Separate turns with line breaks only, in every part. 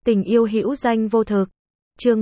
Tình yêu hữu danh vô thực. Chương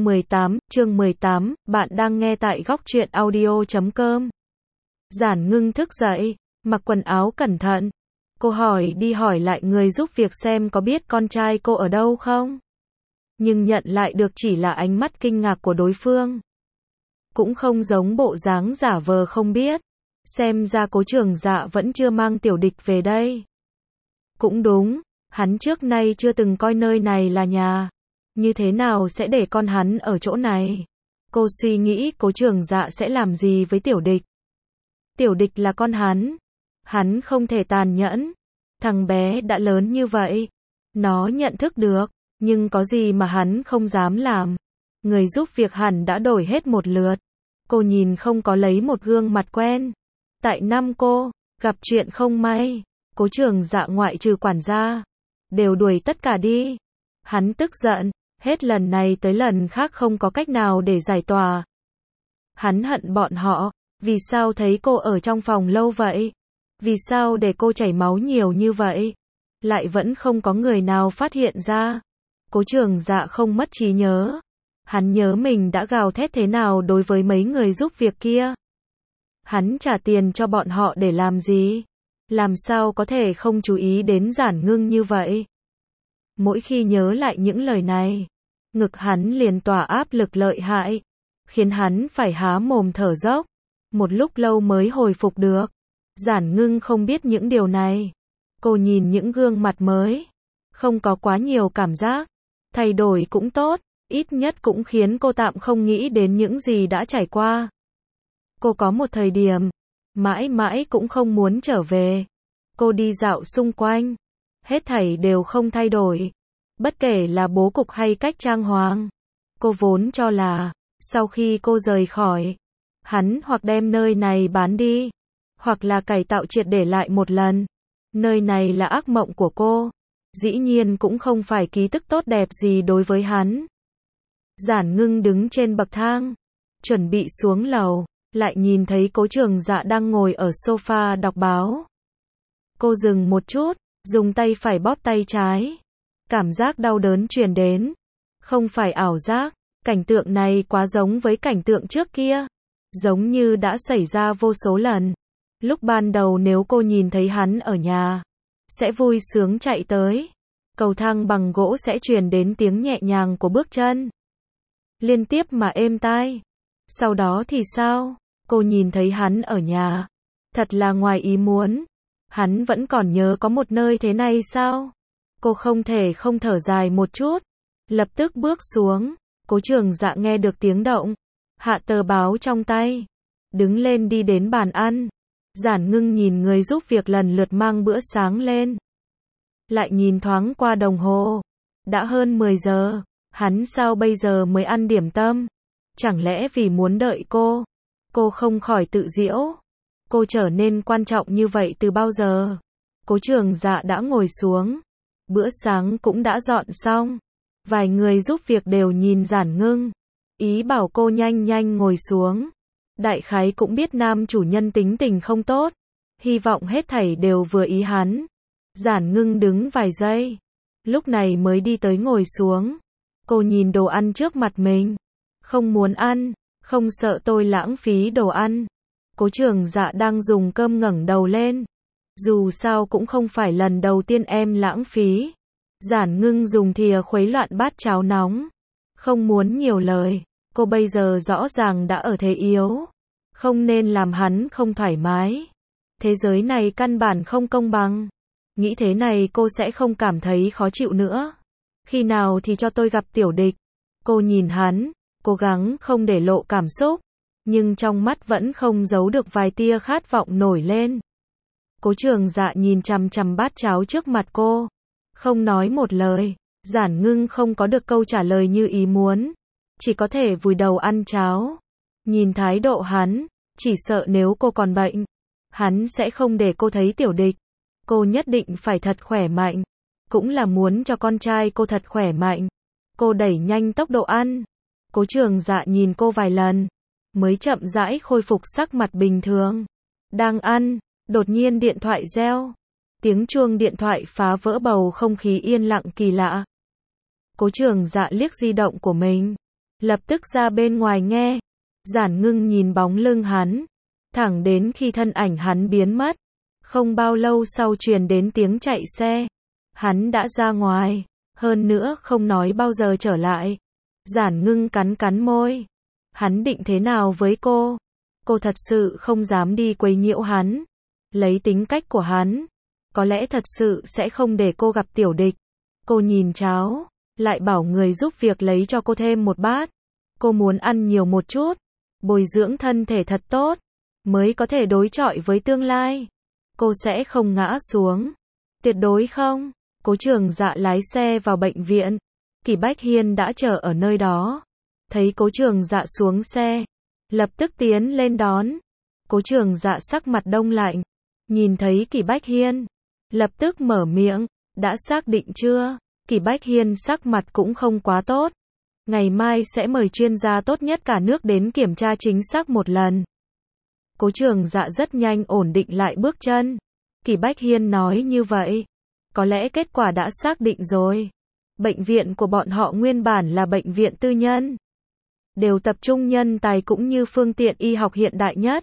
18, bạn đang nghe tại góc truyện audio.com. Giản Ngưng thức dậy, mặc quần áo cẩn thận. Cô hỏi đi hỏi lại người giúp việc xem có biết con trai cô ở đâu không. Nhưng nhận lại được chỉ là ánh mắt kinh ngạc của đối phương. Cũng không giống bộ dáng giả vờ không biết. Xem ra Cố Trường Dạ vẫn chưa mang Tiểu Địch về đây. Cũng đúng, hắn trước nay chưa từng coi nơi này là nhà. Như thế nào sẽ để con hắn ở chỗ này? Cô suy nghĩ Cố Trường Dạ sẽ làm gì với Tiểu Địch. Tiểu Địch là con hắn không thể tàn nhẫn. Thằng bé đã lớn như vậy, nó nhận thức được, nhưng có gì mà hắn không dám làm. Người giúp việc hẳn đã đổi hết một lượt. Cô nhìn không có lấy một gương mặt quen. Tại năm cô gặp chuyện không may, Cố Trường Dạ ngoại trừ quản gia, đều đuổi tất cả đi. Hắn tức giận, hết lần này tới lần khác không có cách nào để giải tỏa. Hắn hận bọn họ, vì sao thấy cô ở trong phòng lâu vậy? Vì sao để cô chảy máu nhiều như vậy? Lại vẫn không có người nào phát hiện ra. Cố Trường Dạ không mất trí nhớ. Hắn nhớ mình đã gào thét thế nào đối với mấy người giúp việc kia. Hắn trả tiền cho bọn họ để làm gì? Làm sao có thể không chú ý đến Giản Ngưng như vậy? Mỗi khi nhớ lại những lời này, ngực hắn liền tỏa áp lực lợi hại, khiến hắn phải há mồm thở dốc. Một lúc lâu mới hồi phục được. Giản Ngưng không biết những điều này. Cô nhìn những gương mặt mới, không có quá nhiều cảm giác. Thay đổi cũng tốt, ít nhất cũng khiến cô tạm không nghĩ đến những gì đã trải qua. Cô có một thời điểm, mãi mãi cũng không muốn trở về. Cô đi dạo xung quanh, hết thảy đều không thay đổi. Bất kể là bố cục hay cách trang hoàng. Cô vốn cho là, sau khi cô rời khỏi, hắn hoặc đem nơi này bán đi, hoặc là cải tạo triệt để lại một lần. Nơi này là ác mộng của cô. Dĩ nhiên cũng không phải ký ức tốt đẹp gì đối với hắn. Giản Ngưng đứng trên bậc thang, chuẩn bị xuống lầu, lại nhìn thấy Cố Trường Dạ đang ngồi ở sofa đọc báo. Cô dừng một chút, dùng tay phải bóp tay trái. Cảm giác đau đớn truyền đến. Không phải ảo giác, cảnh tượng này quá giống với cảnh tượng trước kia. Giống như đã xảy ra vô số lần. Lúc ban đầu nếu cô nhìn thấy hắn ở nhà, sẽ vui sướng chạy tới. Cầu thang bằng gỗ sẽ truyền đến tiếng nhẹ nhàng của bước chân. Liên tiếp mà êm tai. Sau đó thì sao? Cô nhìn thấy hắn ở nhà. Thật là ngoài ý muốn. Hắn vẫn còn nhớ có một nơi thế này sao? Cô không thể không thở dài một chút. Lập tức bước xuống. Cố Trường Dạ nghe được tiếng động. Hạ tờ báo trong tay. Đứng lên đi đến bàn ăn. Giản Ngưng nhìn người giúp việc lần lượt mang bữa sáng lên. Lại nhìn thoáng qua đồng hồ. Đã hơn 10 giờ. Hắn sao bây giờ mới ăn điểm tâm? Chẳng lẽ vì muốn đợi cô? Cô không khỏi tự giễu. Cô trở nên quan trọng như vậy từ bao giờ? Cố Trường Dạ đã ngồi xuống. Bữa sáng cũng đã dọn xong. Vài người giúp việc đều nhìn Giản Ngưng. Ý bảo cô nhanh nhanh ngồi xuống. Đại khái cũng biết nam chủ nhân tính tình không tốt. Hy vọng hết thảy đều vừa ý hắn. Giản Ngưng đứng vài giây. Lúc này mới đi tới ngồi xuống. Cô nhìn đồ ăn trước mặt mình. Không muốn ăn. Không sợ tôi lãng phí đồ ăn. Cố Trường Dạ đang dùng cơm ngẩng đầu lên. Dù sao cũng không phải lần đầu tiên em lãng phí. Giản Ngưng dùng thìa khuấy loạn bát cháo nóng. Không muốn nhiều lời. Cô bây giờ rõ ràng đã ở thế yếu. Không nên làm hắn không thoải mái. Thế giới này căn bản không công bằng. Nghĩ thế này cô sẽ không cảm thấy khó chịu nữa. Khi nào thì cho tôi gặp Tiểu Địch. Cô nhìn hắn, cố gắng không để lộ cảm xúc. Nhưng trong mắt vẫn không giấu được vài tia khát vọng nổi lên. Cố Trường Dạ nhìn chằm chằm bát cháo trước mặt cô. Không nói một lời. Giản Ngưng không có được câu trả lời như ý muốn. Chỉ có thể vùi đầu ăn cháo. Nhìn thái độ hắn, chỉ sợ nếu cô còn bệnh, hắn sẽ không để cô thấy Tiểu Địch. Cô nhất định phải thật khỏe mạnh. Cũng là muốn cho con trai cô thật khỏe mạnh. Cô đẩy nhanh tốc độ ăn. Cố Trường Dạ nhìn cô vài lần, mới chậm rãi khôi phục sắc mặt bình thường. Đang ăn, đột nhiên điện thoại reo. Tiếng chuông điện thoại phá vỡ bầu không khí yên lặng kỳ lạ. Cố Trường Dạ liếc di động của mình, lập tức ra bên ngoài nghe. Giản Ngưng nhìn bóng lưng hắn, thẳng đến khi thân ảnh hắn biến mất. Không bao lâu sau truyền đến tiếng chạy xe. Hắn đã ra ngoài, hơn nữa không nói bao giờ trở lại. Giản Ngưng cắn cắn môi. Hắn định thế nào với cô? Cô thật sự không dám đi quấy nhiễu hắn. Lấy tính cách của hắn, có lẽ thật sự sẽ không để cô gặp Tiểu Địch. Cô nhìn cháo, lại bảo người giúp việc lấy cho cô thêm một bát. Cô muốn ăn nhiều một chút, bồi dưỡng thân thể thật tốt, mới có thể đối chọi với tương lai. Cô sẽ không ngã xuống. Tuyệt đối không. Cố Trường Dạ lái xe vào bệnh viện. Kỷ Bách Hiên đã chờ ở nơi đó. Thấy Cố Trường Dạ xuống xe, lập tức tiến lên đón. Cố Trường Dạ sắc mặt đông lạnh. Nhìn thấy Kỷ Bách Hiên, lập tức mở miệng. Đã xác định chưa? Kỷ Bách Hiên sắc mặt cũng không quá tốt. Ngày mai sẽ mời chuyên gia tốt nhất cả nước đến kiểm tra chính xác một lần. Cố Trường Dạ rất nhanh ổn định lại bước chân. Kỷ Bách Hiên nói như vậy, có lẽ kết quả đã xác định rồi. Bệnh viện của bọn họ nguyên bản là bệnh viện tư nhân, đều tập trung nhân tài cũng như phương tiện y học hiện đại nhất.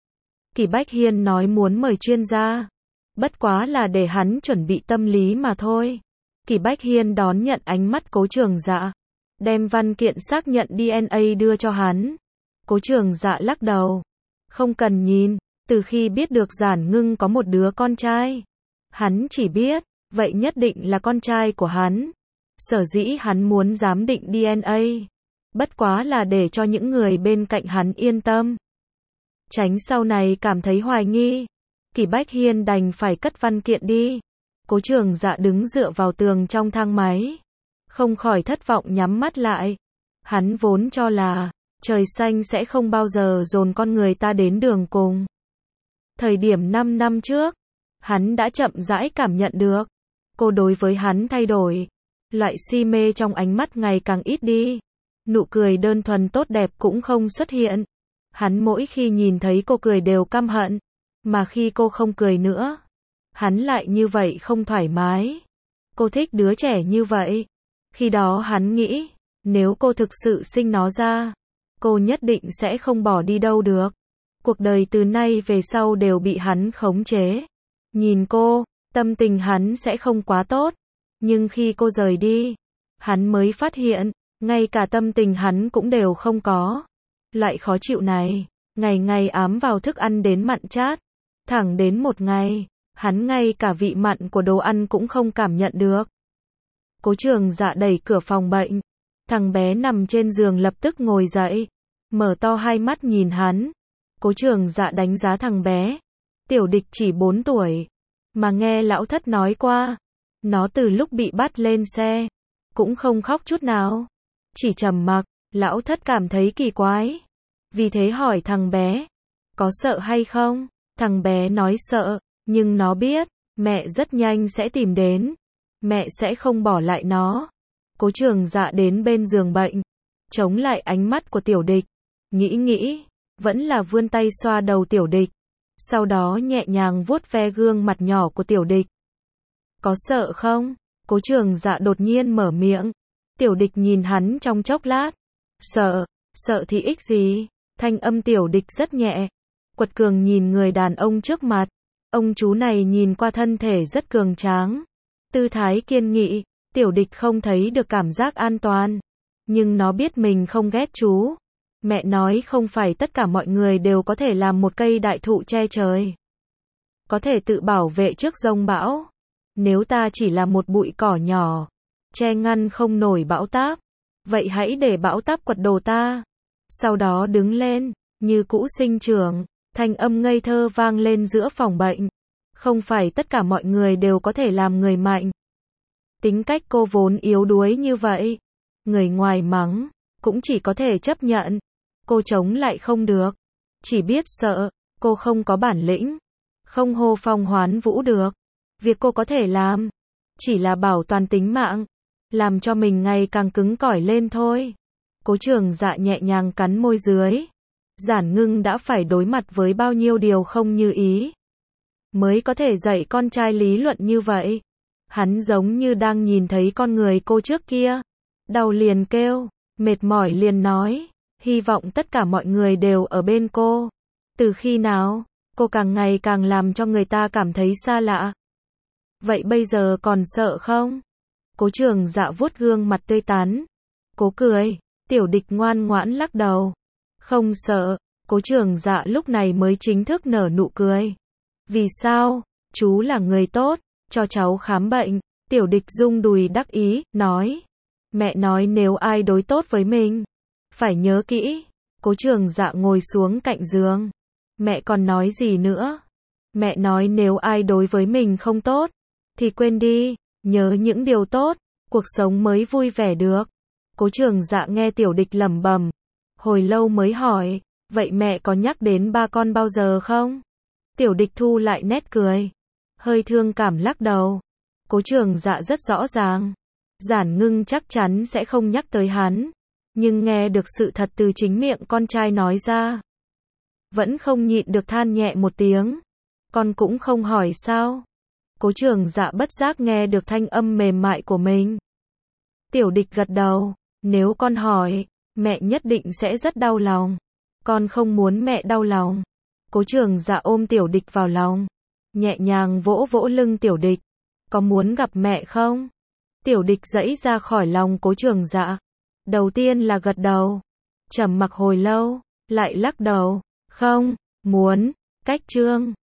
Kỷ Bách Hiên nói muốn mời chuyên gia, bất quá là để hắn chuẩn bị tâm lý mà thôi. Kỷ Bách Hiên đón nhận ánh mắt Cố Trường Dạ, đem văn kiện xác nhận DNA đưa cho hắn. Cố Trường Dạ lắc đầu. Không cần nhìn, từ khi biết được Giản Ngưng có một đứa con trai, hắn chỉ biết, vậy nhất định là con trai của hắn. Sở dĩ hắn muốn giám định DNA, bất quá là để cho những người bên cạnh hắn yên tâm, tránh sau này cảm thấy hoài nghi. Kỷ Bách Hiên đành phải cất văn kiện đi. Cố Trường Dạ đứng dựa vào tường trong thang máy, không khỏi thất vọng nhắm mắt lại. Hắn vốn cho là trời xanh sẽ không bao giờ dồn con người ta đến đường cùng. Thời điểm 5 năm trước, hắn đã chậm rãi cảm nhận được cô đối với hắn thay đổi. Loại si mê trong ánh mắt ngày càng ít đi. Nụ cười đơn thuần tốt đẹp cũng không xuất hiện. Hắn mỗi khi nhìn thấy cô cười đều căm hận, mà khi cô không cười nữa, hắn lại như vậy không thoải mái. Cô thích đứa trẻ như vậy. Khi đó hắn nghĩ, nếu cô thực sự sinh nó ra, cô nhất định sẽ không bỏ đi đâu được. Cuộc đời từ nay về sau đều bị hắn khống chế. Nhìn cô, tâm tình hắn sẽ không quá tốt. Nhưng khi cô rời đi, hắn mới phát hiện, ngay cả tâm tình hắn cũng đều không có. Loại khó chịu này, ngày ngày ám vào thức ăn đến mặn chát. Thẳng đến một ngày, hắn ngay cả vị mặn của đồ ăn cũng không cảm nhận được. Cố Trường Dạ đẩy cửa phòng bệnh. Thằng bé nằm trên giường lập tức ngồi dậy, mở to hai mắt nhìn hắn. Cố Trường Dạ đánh giá thằng bé. Tiểu Địch chỉ 4 tuổi, mà nghe lão thất nói qua, nó từ lúc bị bắt lên xe, cũng không khóc chút nào, chỉ trầm mặc. Lão thất cảm thấy kỳ quái, vì thế hỏi thằng bé, có sợ hay không? Thằng bé nói sợ, nhưng nó biết, mẹ rất nhanh sẽ tìm đến, mẹ sẽ không bỏ lại nó. Cố Trường Dạ đến bên giường bệnh, chống lại ánh mắt của Tiểu Địch, nghĩ, vẫn là vươn tay xoa đầu Tiểu Địch, sau đó nhẹ nhàng vuốt ve gương mặt nhỏ của Tiểu Địch. Có sợ không? Cố Trường Dạ đột nhiên mở miệng. Tiểu Địch nhìn hắn trong chốc lát. Sợ thì ích gì? Thanh âm Tiểu Địch rất nhẹ. Quật cường nhìn người đàn ông trước mặt. Ông chú này nhìn qua thân thể rất cường tráng, tư thái kiên nghị. Tiểu Địch không thấy được cảm giác an toàn, nhưng nó biết mình không ghét chú. Mẹ nói không phải tất cả mọi người đều có thể làm một cây đại thụ che trời, có thể tự bảo vệ trước giông bão. Nếu ta chỉ là một bụi cỏ nhỏ, che ngăn không nổi bão táp, vậy hãy để bão táp quật đổ ta. Sau đó đứng lên, như cũ sinh trưởng. Thanh âm ngây thơ vang lên giữa phòng bệnh. Không phải tất cả mọi người đều có thể làm người mạnh. Tính cách cô vốn yếu đuối như vậy, người ngoài mắng, cũng chỉ có thể chấp nhận. Cô chống lại không được, chỉ biết sợ. Cô không có bản lĩnh, không hô phong hoán vũ được. Việc cô có thể làm, chỉ là bảo toàn tính mạng, làm cho mình ngày càng cứng cỏi lên thôi. Cố Trường Dạ nhẹ nhàng cắn môi dưới. Giản Ngưng đã phải đối mặt với bao nhiêu điều không như ý, mới có thể dạy con trai lý luận như vậy. Hắn giống như đang nhìn thấy con người cô trước kia. Đau liền kêu, mệt mỏi liền nói, hy vọng tất cả mọi người đều ở bên cô. Từ khi nào, cô càng ngày càng làm cho người ta cảm thấy xa lạ. Vậy bây giờ còn sợ không? Cố Trường Dạ vuốt gương mặt tươi tắn. Cố cười, Tiểu Địch ngoan ngoãn lắc đầu. Không sợ, Cố Trường Dạ lúc này mới chính thức nở nụ cười. Vì sao? Chú là người tốt, cho cháu khám bệnh. Tiểu Địch rung đùi đắc ý, nói. Mẹ nói nếu ai đối tốt với mình, phải nhớ kỹ. Cố Trường Dạ ngồi xuống cạnh giường. Mẹ còn nói gì nữa? Mẹ nói nếu ai đối với mình không tốt, thì quên đi, nhớ những điều tốt, cuộc sống mới vui vẻ được. Cố Trường Dạ nghe Tiểu Địch lẩm bẩm, hồi lâu mới hỏi, vậy mẹ có nhắc đến ba con bao giờ không? Tiểu Địch thu lại nét cười, hơi thương cảm lắc đầu. Cố Trường Dạ rất rõ ràng, Giản Ngưng chắc chắn sẽ không nhắc tới hắn, nhưng nghe được sự thật từ chính miệng con trai nói ra, vẫn không nhịn được than nhẹ một tiếng. Con cũng không hỏi sao? Cố Trường Dạ bất giác nghe được thanh âm mềm mại của mình. Tiểu Địch gật đầu, nếu con hỏi, mẹ nhất định sẽ rất đau lòng. Con không muốn mẹ đau lòng. Cố Trường Dạ ôm Tiểu Địch vào lòng, nhẹ nhàng vỗ vỗ lưng Tiểu Địch. Có muốn gặp mẹ không? Tiểu Địch giãy ra khỏi lòng Cố Trường Dạ. Đầu tiên là gật đầu, trầm mặc hồi lâu, lại lắc đầu, không, muốn, cách chương.